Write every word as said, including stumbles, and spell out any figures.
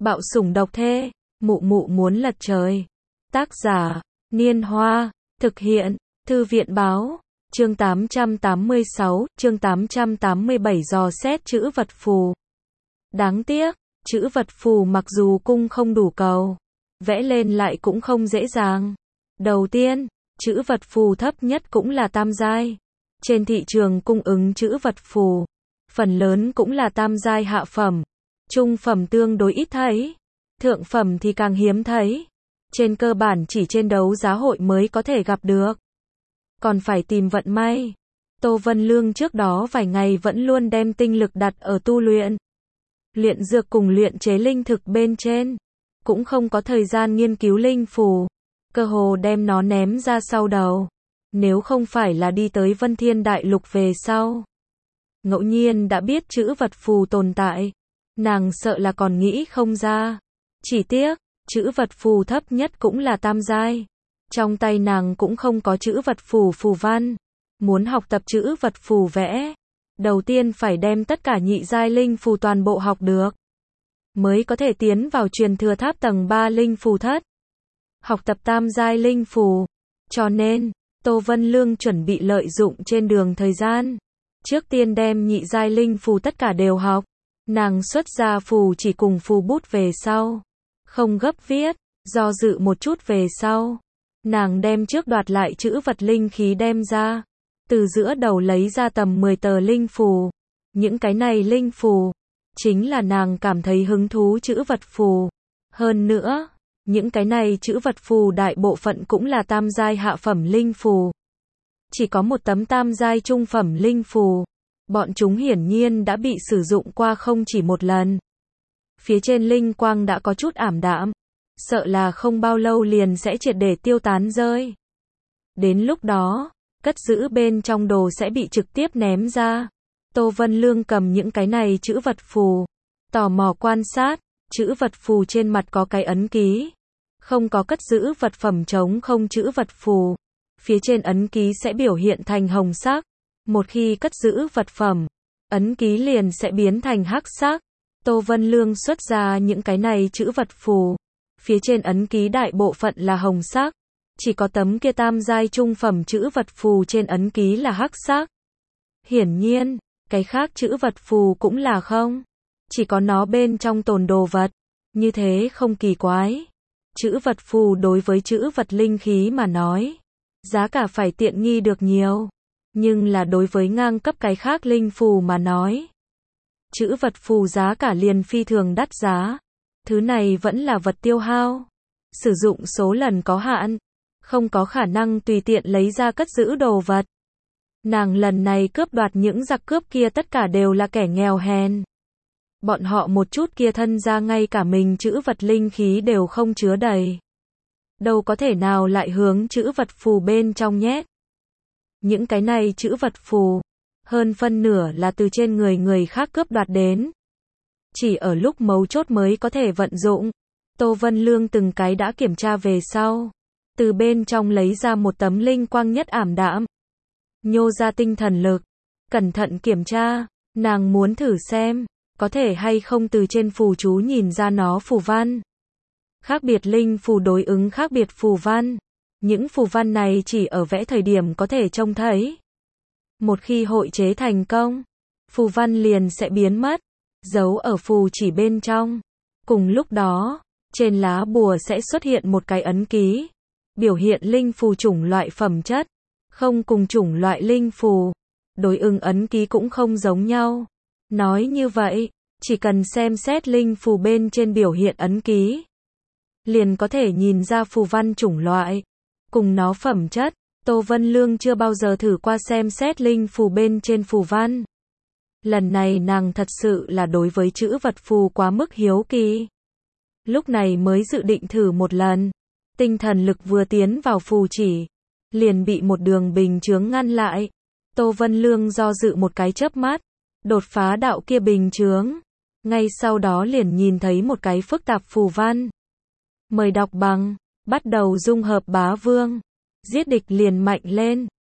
Bạo sủng độc thê, mụ mụ muốn lật trời. Tác giả, Niên Hoa, thực hiện, Thư viện Báo, chương tám trăm tám mươi sáu, chương tám trăm tám mươi bảy dò xét chữ vật phù. Đáng tiếc, chữ vật phù mặc dù cung không đủ cầu, vẽ lên lại cũng không dễ dàng. Đầu tiên, chữ vật phù thấp nhất cũng là tam giai. Trên thị trường cung ứng chữ vật phù, phần lớn cũng là tam giai hạ phẩm. Trung phẩm tương đối ít thấy, thượng phẩm thì càng hiếm thấy. Trên cơ bản chỉ trên đấu giá hội mới có thể gặp được. Còn phải tìm vận may. Tô Vân Lương trước đó vài ngày vẫn luôn đem tinh lực đặt ở tu luyện. Luyện dược cùng luyện chế linh thực bên trên. Cũng không có thời gian nghiên cứu linh phù. Cơ hồ đem nó ném ra sau đầu. Nếu không phải là đi tới Vân Thiên Đại Lục về sau. Ngẫu nhiên đã biết chữ vật phù tồn tại. Nàng sợ là còn nghĩ không ra. Chỉ tiếc, chữ vật phù thấp nhất cũng là tam giai. Trong tay nàng cũng không có chữ vật phù phù văn. Muốn học tập chữ vật phù vẽ, đầu tiên phải đem tất cả nhị giai linh phù toàn bộ học được, mới có thể tiến vào truyền thừa tháp tầng ba linh phù thất. Học tập tam giai linh phù. Cho nên, Tô Vân Lương chuẩn bị lợi dụng trên đường thời gian. Trước tiên đem nhị giai linh phù tất cả đều học. Nàng xuất ra phù chỉ cùng phù bút về sau. Không gấp viết, do dự một chút về sau. Nàng đem trước đoạt lại chữ vật linh khí đem ra. Từ giữa đầu lấy ra tầm mười tờ linh phù. Những cái này linh phù, chính là nàng cảm thấy hứng thú chữ vật phù. Hơn nữa, những cái này chữ vật phù đại bộ phận cũng là tam giai hạ phẩm linh phù. Chỉ có một tấm tam giai trung phẩm linh phù. Bọn chúng hiển nhiên đã bị sử dụng qua không chỉ một lần. Phía trên linh quang đã có chút ảm đạm. Sợ là không bao lâu liền sẽ triệt để tiêu tán rơi. Đến lúc đó, cất giữ bên trong đồ sẽ bị trực tiếp ném ra. Tô Vân Lương cầm những cái này chữ vật phù. Tò mò quan sát, chữ vật phù trên mặt có cái ấn ký. Không có cất giữ vật phẩm trống không chữ vật phù. Phía trên ấn ký sẽ biểu hiện thành hồng sắc. Một khi cất giữ vật phẩm, ấn ký liền sẽ biến thành hắc sắc. Tô Vân Lương xuất ra những cái này chữ vật phù. Phía trên ấn ký đại bộ phận là hồng sắc. Chỉ có tấm kia tam giai trung phẩm chữ vật phù trên ấn ký là hắc sắc. Hiển nhiên, cái khác chữ vật phù cũng là không. Chỉ có nó bên trong tồn đồ vật. Như thế không kỳ quái. Chữ vật phù đối với chữ vật linh khí mà nói, giá cả phải tiện nghi được nhiều. Nhưng là đối với ngang cấp cái khác linh phù mà nói, chữ vật phù giá cả liền phi thường đắt giá. Thứ này vẫn là vật tiêu hao. Sử dụng số lần có hạn. Không có khả năng tùy tiện lấy ra cất giữ đồ vật. Nàng lần này cướp đoạt những giặc cướp kia tất cả đều là kẻ nghèo hèn. Bọn họ một chút kia thân ra ngay cả mình chữ vật linh khí đều không chứa đầy. Đâu có thể nào lại hướng chữ vật phù bên trong nhét. Những cái này chữ vật phù, hơn phân nửa là từ trên người người khác cướp đoạt đến. Chỉ ở lúc mấu chốt mới có thể vận dụng. Tô Vân Lương từng cái đã kiểm tra về sau. Từ bên trong lấy ra một tấm linh quang nhất ảm đạm. Nhô ra tinh thần lực. Cẩn thận kiểm tra. Nàng muốn thử xem, có thể hay không từ trên phù chú nhìn ra nó phù văn. Khác biệt linh phù đối ứng khác biệt phù văn. Những phù văn này chỉ ở vẽ thời điểm có thể trông thấy. Một khi hội chế thành công, phù văn liền sẽ biến mất, giấu ở phù chỉ bên trong. Cùng lúc đó, trên lá bùa sẽ xuất hiện một cái ấn ký, biểu hiện linh phù chủng loại phẩm chất, không cùng chủng loại linh phù, đối ứng ấn ký cũng không giống nhau. Nói như vậy, chỉ cần xem xét linh phù bên trên biểu hiện ấn ký, liền có thể nhìn ra phù văn chủng loại, cùng nó phẩm chất. Tô Vân Lương chưa bao giờ thử qua xem xét linh phù bên trên phù văn. Lần này nàng thật sự là đối với chữ vật phù quá mức hiếu kỳ. Lúc này mới dự định thử một lần. Tinh thần lực vừa tiến vào phù chỉ, liền bị một đường bình chướng ngăn lại. Tô Vân Lương do dự một cái chớp mắt, đột phá đạo kia bình chướng. Ngay sau đó liền nhìn thấy một cái phức tạp phù văn. Mời đọc bằng, bắt đầu dung hợp bá vương. Giết địch liền mạnh lên.